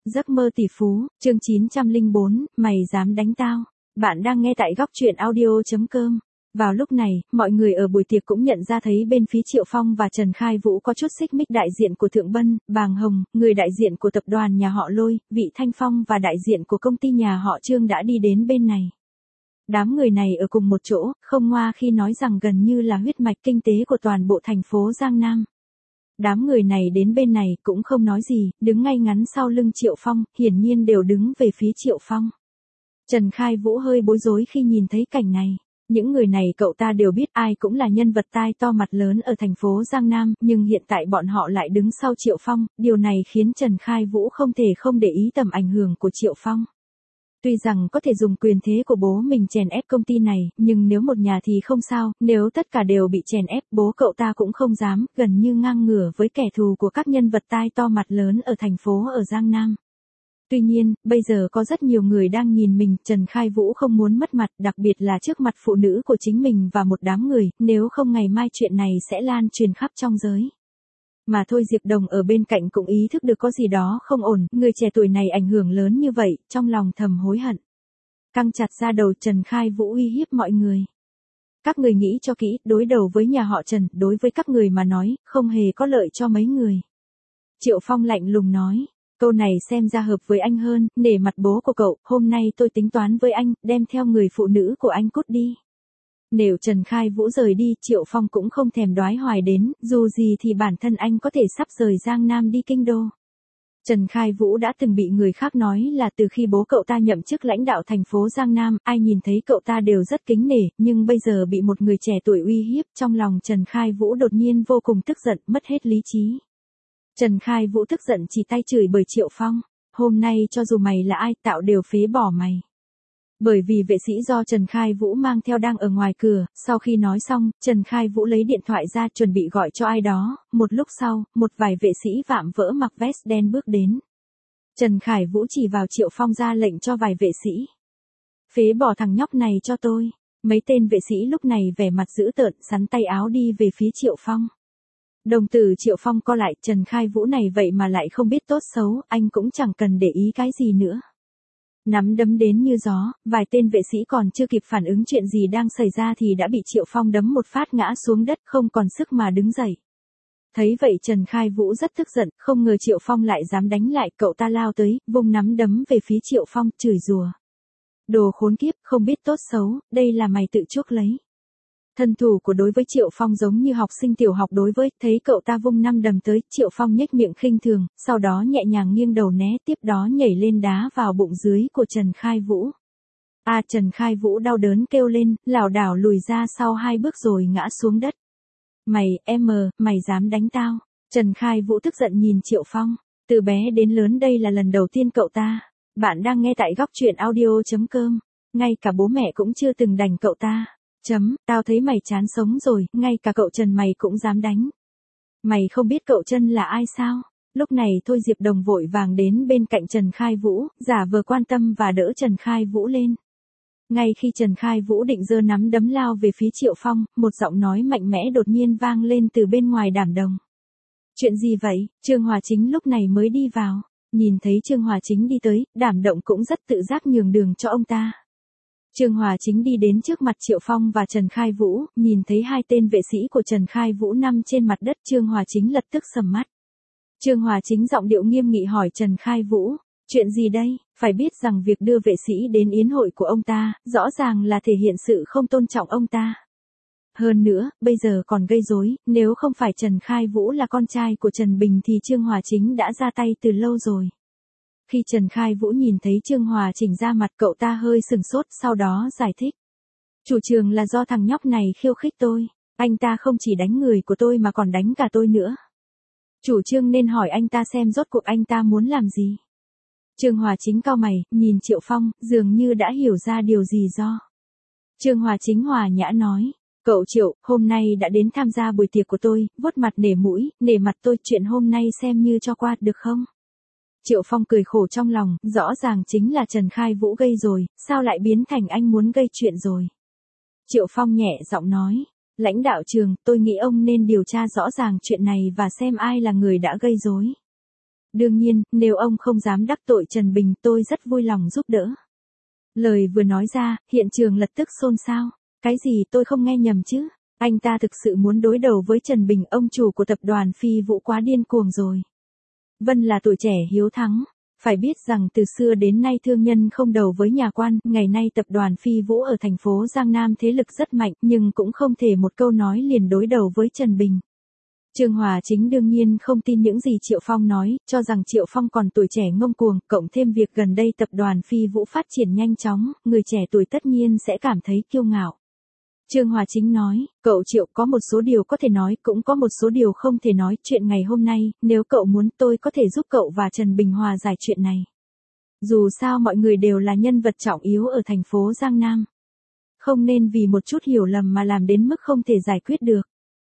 Giấc mơ tỷ phú, chương 904, mày dám đánh tao. Bạn đang nghe tại góc truyện audio.com. Vào lúc này, mọi người ở buổi tiệc cũng nhận ra thấy bên phía Triệu Phong và Trần Khai Vũ có chút xích mích. Đại diện của Thượng Bân, Bàng Hồng, người đại diện của tập đoàn nhà họ Lôi, Vị Thanh Phong và đại diện của công ty nhà họ Trương đã đi đến bên này. Đám người này ở cùng một chỗ, không ngoa khi nói rằng gần như là huyết mạch kinh tế của toàn bộ thành phố Giang Nam. Đám người này đến bên này cũng không nói gì, đứng ngay ngắn sau lưng Triệu Phong, hiển nhiên đều đứng về phía Triệu Phong. Trần Khai Vũ hơi bối rối khi nhìn thấy cảnh này. Những người này cậu ta đều biết, ai cũng là nhân vật tai to mặt lớn ở thành phố Giang Nam, nhưng hiện tại bọn họ lại đứng sau Triệu Phong, điều này khiến Trần Khai Vũ không thể không để ý tầm ảnh hưởng của Triệu Phong. Tuy rằng có thể dùng quyền thế của bố mình chèn ép công ty này, nhưng nếu một nhà thì không sao, nếu tất cả đều bị chèn ép, bố cậu ta cũng không dám, gần như ngang ngửa với kẻ thù của các nhân vật tai to mặt lớn ở thành phố ở Giang Nam. Tuy nhiên, bây giờ có rất nhiều người đang nhìn mình, Trần Khai Vũ không muốn mất mặt, đặc biệt là trước mặt phụ nữ của chính mình và một đám người, nếu không ngày mai chuyện này sẽ lan truyền khắp trong giới. Mà thôi Diệp Đồng ở bên cạnh cũng ý thức được có gì đó không ổn, người trẻ tuổi này ảnh hưởng lớn như vậy, trong lòng thầm hối hận. Căng chặt ra đầu, Trần Khai Vũ uy hiếp mọi người. Các người nghĩ cho kỹ, đối đầu với nhà họ Trần, đối với các người mà nói, không hề có lợi cho mấy người. Triệu Phong lạnh lùng nói, câu này xem ra hợp với anh hơn, nể mặt bố của cậu, hôm nay tôi tính toán với anh, đem theo người phụ nữ của anh cút đi. Nếu Trần Khai Vũ rời đi, Triệu Phong cũng không thèm đoái hoài đến, dù gì thì bản thân anh có thể sắp rời Giang Nam đi kinh đô. Trần Khai Vũ đã từng bị người khác nói là từ khi bố cậu ta nhậm chức lãnh đạo thành phố Giang Nam, ai nhìn thấy cậu ta đều rất kính nể, nhưng bây giờ bị một người trẻ tuổi uy hiếp, trong lòng Trần Khai Vũ đột nhiên vô cùng tức giận, mất hết lý trí. Trần Khai Vũ tức giận chỉ tay chửi bới Triệu Phong, hôm nay cho dù mày là ai, tạo đều phế bỏ mày. Bởi vì vệ sĩ do Trần Khai Vũ mang theo đang ở ngoài cửa, sau khi nói xong, Trần Khai Vũ lấy điện thoại ra chuẩn bị gọi cho ai đó, một lúc sau, một vài vệ sĩ vạm vỡ mặc vest đen bước đến. Trần Khai Vũ chỉ vào Triệu Phong ra lệnh cho vài vệ sĩ. Phế bỏ thằng nhóc này cho tôi. Mấy tên vệ sĩ lúc này vẻ mặt dữ tợn, sắn tay áo đi về phía Triệu Phong. Đồng tử Triệu Phong co lại, Trần Khai Vũ này vậy mà lại không biết tốt xấu, anh cũng chẳng cần để ý cái gì nữa. Nắm đấm đến như gió, vài tên vệ sĩ còn chưa kịp phản ứng chuyện gì đang xảy ra thì đã bị Triệu Phong đấm một phát ngã xuống đất, không còn sức mà đứng dậy. Thấy vậy Trần Khai Vũ rất tức giận, không ngờ Triệu Phong lại dám đánh lại, cậu ta lao tới, vung nắm đấm về phía Triệu Phong, chửi rủa. Đồ khốn kiếp, không biết tốt xấu, đây là mày tự chuốc lấy. Thân thủ của đối với Triệu Phong giống như học sinh tiểu học đối với, thấy cậu ta vung năm đấm tới, Triệu Phong nhếch miệng khinh thường, sau đó nhẹ nhàng nghiêng đầu né, tiếp đó nhảy lên đá vào bụng dưới của Trần Khai Vũ. Trần Khai Vũ đau đớn kêu lên, lảo đảo lùi ra sau 2 bước rồi ngã xuống đất. Mày dám đánh tao? Trần Khai Vũ tức giận nhìn Triệu Phong, từ bé đến lớn đây là lần đầu tiên cậu ta. Bạn đang nghe tại góc truyện audio.com, ngay cả bố mẹ cũng chưa từng đánh cậu ta. Tao thấy mày chán sống rồi, ngay cả cậu Trần mày cũng dám đánh. Mày không biết cậu Trần là ai sao? Lúc này thôi Diệp Đồng vội vàng đến bên cạnh Trần Khai Vũ, giả vờ quan tâm và đỡ Trần Khai Vũ lên. Ngay khi Trần Khai Vũ định giơ nắm đấm lao về phía Triệu Phong, một giọng nói mạnh mẽ đột nhiên vang lên từ bên ngoài đàm đồng. Chuyện gì vậy? Trương Hòa Chính lúc này mới đi vào. Nhìn thấy Trương Hòa Chính đi tới, đàm động cũng rất tự giác nhường đường cho ông ta. Trương Hòa Chính đi đến trước mặt Triệu Phong và Trần Khai Vũ, nhìn thấy 2 tên vệ sĩ của Trần Khai Vũ nằm trên mặt đất, Trương Hòa Chính lập tức sầm mắt. Trương Hòa Chính giọng điệu nghiêm nghị hỏi Trần Khai Vũ, chuyện gì đây? Phải biết rằng việc đưa vệ sĩ đến yến hội của ông ta, rõ ràng là thể hiện sự không tôn trọng ông ta. Hơn nữa, bây giờ còn gây rối, nếu không phải Trần Khai Vũ là con trai của Trần Bình thì Trương Hòa Chính đã ra tay từ lâu rồi. Khi Trần Khai Vũ nhìn thấy Trương Hòa Chỉnh ra mặt, cậu ta hơi sừng sốt, sau đó giải thích. Chủ trương là do thằng nhóc này khiêu khích tôi, anh ta không chỉ đánh người của tôi mà còn đánh cả tôi nữa. Chủ trương nên hỏi anh ta xem rốt cuộc anh ta muốn làm gì. Trương Hòa Chính cau mày, nhìn Triệu Phong, dường như đã hiểu ra điều gì do. Trương Hòa Chính hòa nhã nói, cậu Triệu, hôm nay đã đến tham gia buổi tiệc của tôi, vuốt mặt nể mũi, nể mặt tôi, chuyện hôm nay xem như cho qua, được không? Triệu Phong cười khổ trong lòng, rõ ràng chính là Trần Khai Vũ gây rồi, sao lại biến thành anh muốn gây chuyện rồi. Triệu Phong nhẹ giọng nói, lãnh đạo trường, tôi nghĩ ông nên điều tra rõ ràng chuyện này và xem ai là người đã gây rối. Đương nhiên, nếu ông không dám đắc tội Trần Bình tôi rất vui lòng giúp đỡ. Lời vừa nói ra, hiện trường lập tức xôn xao. Cái gì tôi không nghe nhầm chứ? Anh ta thực sự muốn đối đầu với Trần Bình, ông chủ của tập đoàn Phi Vũ quá điên cuồng rồi. Vân là tuổi trẻ hiếu thắng. Phải biết rằng từ xưa đến nay thương nhân không đầu với nhà quan, ngày nay tập đoàn Phi Vũ ở thành phố Giang Nam thế lực rất mạnh nhưng cũng không thể một câu nói liền đối đầu với Trần Bình. Trương Hòa Chính đương nhiên không tin những gì Triệu Phong nói, cho rằng Triệu Phong còn tuổi trẻ ngông cuồng, cộng thêm việc gần đây tập đoàn Phi Vũ phát triển nhanh chóng, người trẻ tuổi tất nhiên sẽ cảm thấy kiêu ngạo. Trương Hòa Chính nói, cậu Triệu có một số điều có thể nói, cũng có một số điều không thể nói. Chuyện ngày hôm nay, nếu cậu muốn tôi có thể giúp cậu và Trần Bình hòa giải chuyện này. Dù sao mọi người đều là nhân vật trọng yếu ở thành phố Giang Nam. Không nên vì một chút hiểu lầm mà làm đến mức không thể giải quyết được.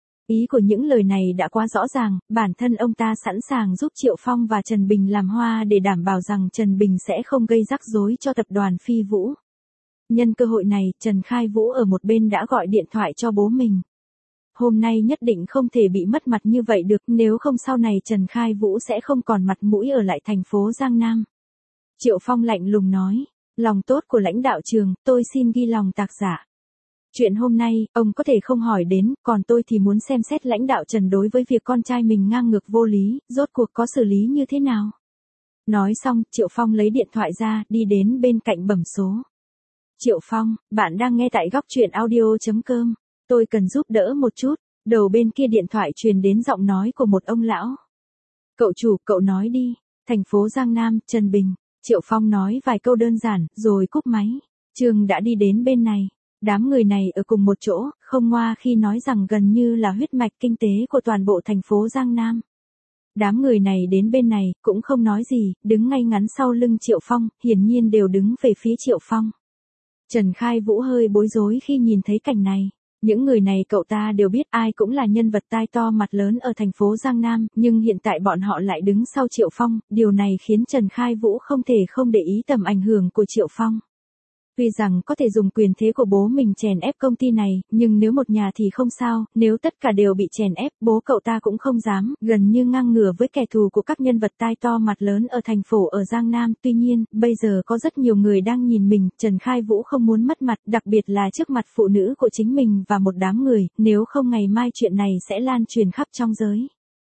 Ý của những lời này đã quá rõ ràng, bản thân ông ta sẵn sàng giúp Triệu Phong và Trần Bình làm hoa để đảm bảo rằng Trần Bình sẽ không gây rắc rối cho tập đoàn Phi Vũ. Nhân cơ hội này, Trần Khai Vũ ở một bên đã gọi điện thoại cho bố mình. Hôm nay nhất định không thể bị mất mặt như vậy được, nếu không sau này Trần Khai Vũ sẽ không còn mặt mũi ở lại thành phố Giang Nam. Triệu Phong lạnh lùng nói, lòng tốt của lãnh đạo trường, tôi xin ghi lòng tạc giả. Chuyện hôm nay, ông có thể không hỏi đến, còn tôi thì muốn xem xét lãnh đạo Trần đối với việc con trai mình ngang ngược vô lý, rốt cuộc có xử lý như thế nào. Nói xong, Triệu Phong lấy điện thoại ra, đi đến bên cạnh bấm số. Triệu Phong, bạn đang nghe tại góc truyện audio.com. Tôi cần giúp đỡ một chút. Đầu bên kia điện thoại truyền đến giọng nói của một ông lão. Cậu chủ, cậu nói đi. Thành phố Giang Nam, Trần Bình. Triệu Phong nói vài câu đơn giản, rồi cúp máy. Trương đã đi đến bên này. Đám người này ở cùng một chỗ, không ngoa khi nói rằng gần như là huyết mạch kinh tế của toàn bộ thành phố Giang Nam. Đám người này đến bên này, cũng không nói gì, đứng ngay ngắn sau lưng Triệu Phong, hiển nhiên đều đứng về phía Triệu Phong. Trần Khai Vũ hơi bối rối khi nhìn thấy cảnh này. Những người này cậu ta đều biết, ai cũng là nhân vật tai to mặt lớn ở thành phố Giang Nam, nhưng hiện tại bọn họ lại đứng sau Triệu Phong, điều này khiến Trần Khai Vũ không thể không để ý tầm ảnh hưởng của Triệu Phong. Tuy rằng có thể dùng quyền thế của bố mình chèn ép công ty này, nhưng nếu một nhà thì không sao, nếu tất cả đều bị chèn ép, bố cậu ta cũng không dám, gần như ngang ngửa với kẻ thù của các nhân vật tai to mặt lớn ở thành phố ở Giang Nam. Tuy nhiên, bây giờ có rất nhiều người đang nhìn mình, Trần Khai Vũ không muốn mất mặt, đặc biệt là trước mặt phụ nữ của chính mình và một đám người, nếu không ngày mai chuyện này sẽ lan truyền khắp trong giới.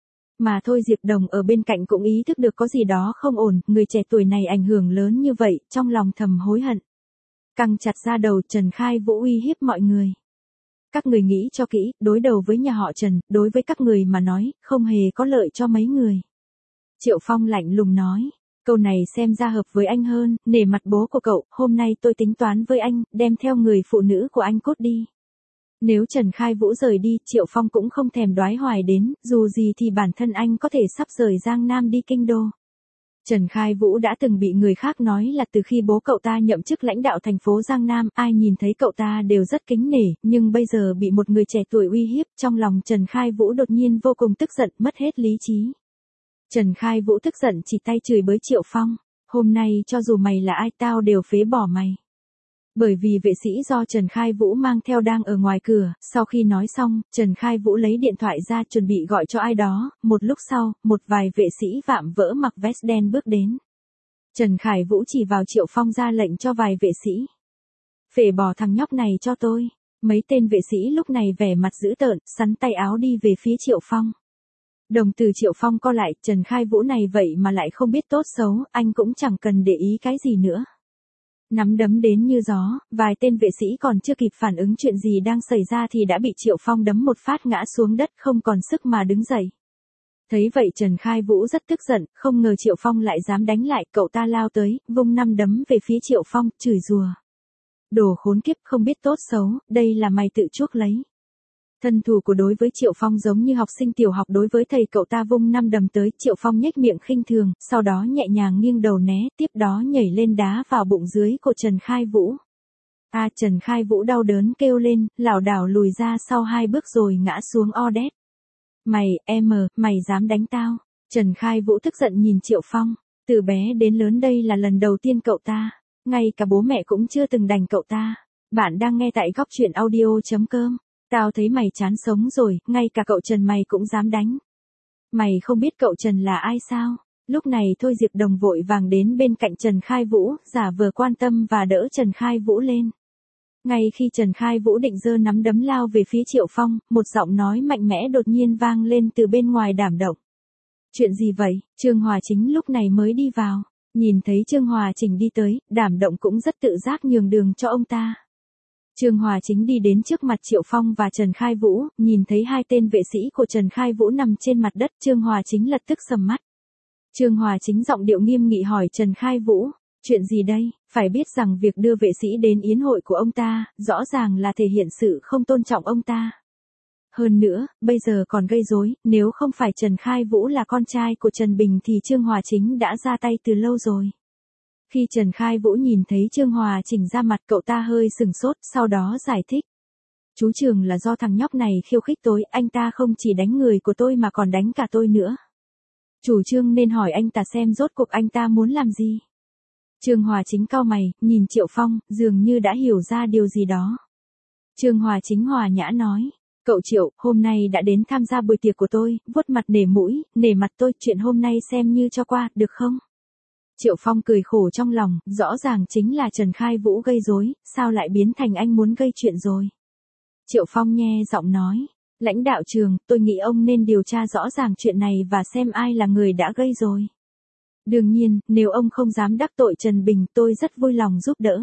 Mà thôi Diệp Đồng ở bên cạnh cũng ý thức được có gì đó không ổn, người trẻ tuổi này ảnh hưởng lớn như vậy, trong lòng thầm hối hận. Căng chặt ra đầu, Trần Khai Vũ uy hiếp mọi người. Các người nghĩ cho kỹ, đối đầu với nhà họ Trần, đối với các người mà nói, không hề có lợi cho mấy người. Triệu Phong lạnh lùng nói, câu này xem ra hợp với anh hơn, nể mặt bố của cậu, hôm nay tôi tính toán với anh, đem theo người phụ nữ của anh cút đi. Nếu Trần Khai Vũ rời đi, Triệu Phong cũng không thèm đoái hoài đến, dù gì thì bản thân anh có thể sắp rời Giang Nam đi kinh đô. Trần Khai Vũ đã từng bị người khác nói là từ khi bố cậu ta nhậm chức lãnh đạo thành phố Giang Nam, ai nhìn thấy cậu ta đều rất kính nể, nhưng bây giờ bị một người trẻ tuổi uy hiếp, trong lòng Trần Khai Vũ đột nhiên vô cùng tức giận, mất hết lý trí. Trần Khai Vũ tức giận chỉ tay chửi bới Triệu Phong, hôm nay cho dù mày là ai tao đều phế bỏ mày. Bởi vì vệ sĩ do Trần Khai Vũ mang theo đang ở ngoài cửa, sau khi nói xong, Trần Khai Vũ lấy điện thoại ra chuẩn bị gọi cho ai đó, một lúc sau, một vài vệ sĩ vạm vỡ mặc vest đen bước đến. Trần Khai Vũ chỉ vào Triệu Phong ra lệnh cho vài vệ sĩ. Phế bỏ thằng nhóc này cho tôi. Mấy tên vệ sĩ lúc này vẻ mặt dữ tợn, sắn tay áo đi về phía Triệu Phong. Đồng từ Triệu Phong co lại, Trần Khai Vũ này vậy mà lại không biết tốt xấu, anh cũng chẳng cần để ý cái gì nữa. Nắm đấm đến như gió, vài tên vệ sĩ còn chưa kịp phản ứng chuyện gì đang xảy ra thì đã bị Triệu Phong đấm một phát ngã xuống đất không còn sức mà đứng dậy. Thấy vậy Trần Khai Vũ rất tức giận, không ngờ Triệu Phong lại dám đánh lại, cậu ta lao tới, vung 5 đấm về phía Triệu Phong, chửi rủa. Đồ khốn kiếp không biết tốt xấu, đây là mày tự chuốc lấy. Thân thủ của đối với Triệu Phong giống như học sinh tiểu học đối với thầy, cậu ta vung 5 đấm tới, Triệu Phong nhếch miệng khinh thường, sau đó nhẹ nhàng nghiêng đầu né, tiếp đó nhảy lên đá vào bụng dưới của Trần Khai Vũ. Trần Khai Vũ đau đớn kêu lên, lảo đảo lùi ra sau 2 bước rồi ngã xuống o đét. Mày dám đánh tao? Trần Khai Vũ tức giận nhìn Triệu Phong, từ bé đến lớn đây là lần đầu tiên cậu ta, ngay cả bố mẹ cũng chưa từng đánh cậu ta. Bạn đang nghe tại góc truyện audio.com. Tao thấy mày chán sống rồi, ngay cả cậu Trần mày cũng dám đánh. Mày không biết cậu Trần là ai sao? Lúc này Thôi Diệp Đồng vội vàng đến bên cạnh Trần Khai Vũ, giả vờ quan tâm và đỡ Trần Khai Vũ lên. Ngay khi Trần Khai Vũ định giơ nắm đấm lao về phía Triệu Phong, một giọng nói mạnh mẽ đột nhiên vang lên từ bên ngoài đảm động. Chuyện gì vậy? Trương Hòa Chính lúc này mới đi vào. Nhìn thấy Trương Hòa Chỉnh đi tới, đảm động cũng rất tự giác nhường đường cho ông ta. Trương Hòa Chính đi đến trước mặt Triệu Phong và Trần Khai Vũ, nhìn thấy hai tên vệ sĩ của Trần Khai Vũ nằm trên mặt đất, Trương Hòa Chính lập tức sầm mắt. Trương Hòa Chính giọng điệu nghiêm nghị hỏi Trần Khai Vũ, chuyện gì đây? Phải biết rằng việc đưa vệ sĩ đến yến hội của ông ta, rõ ràng là thể hiện sự không tôn trọng ông ta. Hơn nữa, bây giờ còn gây rối, nếu không phải Trần Khai Vũ là con trai của Trần Bình thì Trương Hòa Chính đã ra tay từ lâu rồi. Khi Trần Khai Vũ nhìn thấy Trương Hòa Chỉnh ra mặt, cậu ta hơi sừng sốt, sau đó giải thích. Chú Trường là do thằng nhóc này khiêu khích tôi, anh ta không chỉ đánh người của tôi mà còn đánh cả tôi nữa. Chủ Trương nên hỏi anh ta xem rốt cuộc anh ta muốn làm gì. Trương Hòa Chính cau mày, nhìn Triệu Phong, dường như đã hiểu ra điều gì đó. Trương Hòa Chính hòa nhã nói. Cậu Triệu, hôm nay đã đến tham gia buổi tiệc của tôi, vuốt mặt nể mũi, nể mặt tôi, chuyện hôm nay xem như cho qua, được không? Triệu Phong cười khổ trong lòng, rõ ràng chính là Trần Khai Vũ gây rối, sao lại biến thành anh muốn gây chuyện rồi? Triệu Phong nhe giọng nói, lãnh đạo trường, tôi nghĩ ông nên điều tra rõ ràng chuyện này và xem ai là người đã gây rồi. Đương nhiên, nếu ông không dám đắc tội Trần Bình, tôi rất vui lòng giúp đỡ.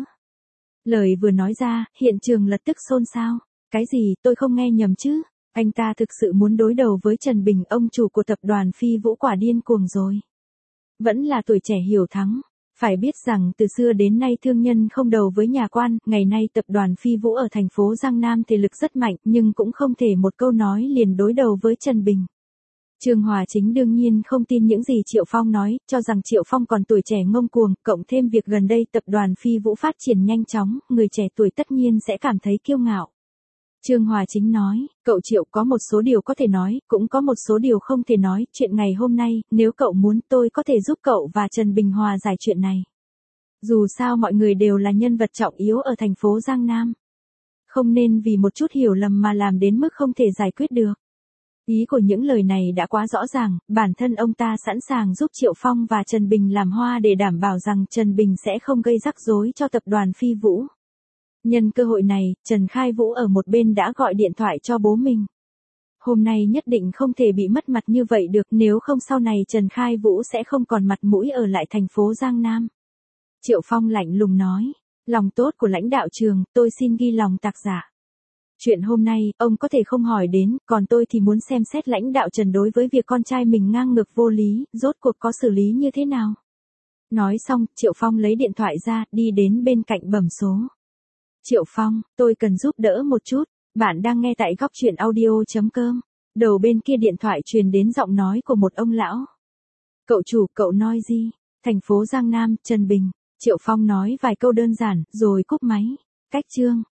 Lời vừa nói ra, hiện trường lập tức xôn xao. Cái gì, tôi không nghe nhầm chứ? Anh ta thực sự muốn đối đầu với Trần Bình, ông chủ của tập đoàn Phi Vũ quả điên cuồng rồi. Vẫn là tuổi trẻ hiểu thắng. Phải biết rằng từ xưa đến nay thương nhân không đầu với nhà quan, ngày nay tập đoàn Phi Vũ ở thành phố Giang Nam thể lực rất mạnh nhưng cũng không thể một câu nói liền đối đầu với Trần Bình. Trương Hòa Chính đương nhiên không tin những gì Triệu Phong nói, cho rằng Triệu Phong còn tuổi trẻ ngông cuồng, cộng thêm việc gần đây tập đoàn Phi Vũ phát triển nhanh chóng, người trẻ tuổi tất nhiên sẽ cảm thấy kiêu ngạo. Trương Hòa Chính nói, cậu Triệu có một số điều có thể nói, cũng có một số điều không thể nói, chuyện ngày hôm nay, nếu cậu muốn tôi có thể giúp cậu và Trần Bình hòa giải chuyện này. Dù sao mọi người đều là nhân vật trọng yếu ở thành phố Giang Nam. Không nên vì một chút hiểu lầm mà làm đến mức không thể giải quyết được. Ý của những lời này đã quá rõ ràng, bản thân ông ta sẵn sàng giúp Triệu Phong và Trần Bình làm hoa để đảm bảo rằng Trần Bình sẽ không gây rắc rối cho tập đoàn Phi Vũ. Nhân cơ hội này, Trần Khai Vũ ở một bên đã gọi điện thoại cho bố mình. Hôm nay nhất định không thể bị mất mặt như vậy được, nếu không sau này Trần Khai Vũ sẽ không còn mặt mũi ở lại thành phố Giang Nam. Triệu Phong lạnh lùng nói, lòng tốt của lãnh đạo trường, tôi xin ghi lòng tạc giả. Chuyện hôm nay, ông có thể không hỏi đến, còn tôi thì muốn xem xét lãnh đạo Trần đối với việc con trai mình ngang ngược vô lý, rốt cuộc có xử lý như thế nào. Nói xong, Triệu Phong lấy điện thoại ra, đi đến bên cạnh bấm số. Triệu Phong, tôi cần giúp đỡ một chút, bạn đang nghe tại góc truyện audio.com. Đầu bên kia điện thoại truyền đến giọng nói của một ông lão. Cậu chủ, cậu nói gì? Thành phố Giang Nam, Trần Bình. Triệu Phong nói vài câu đơn giản, rồi cúp máy. Cách chương.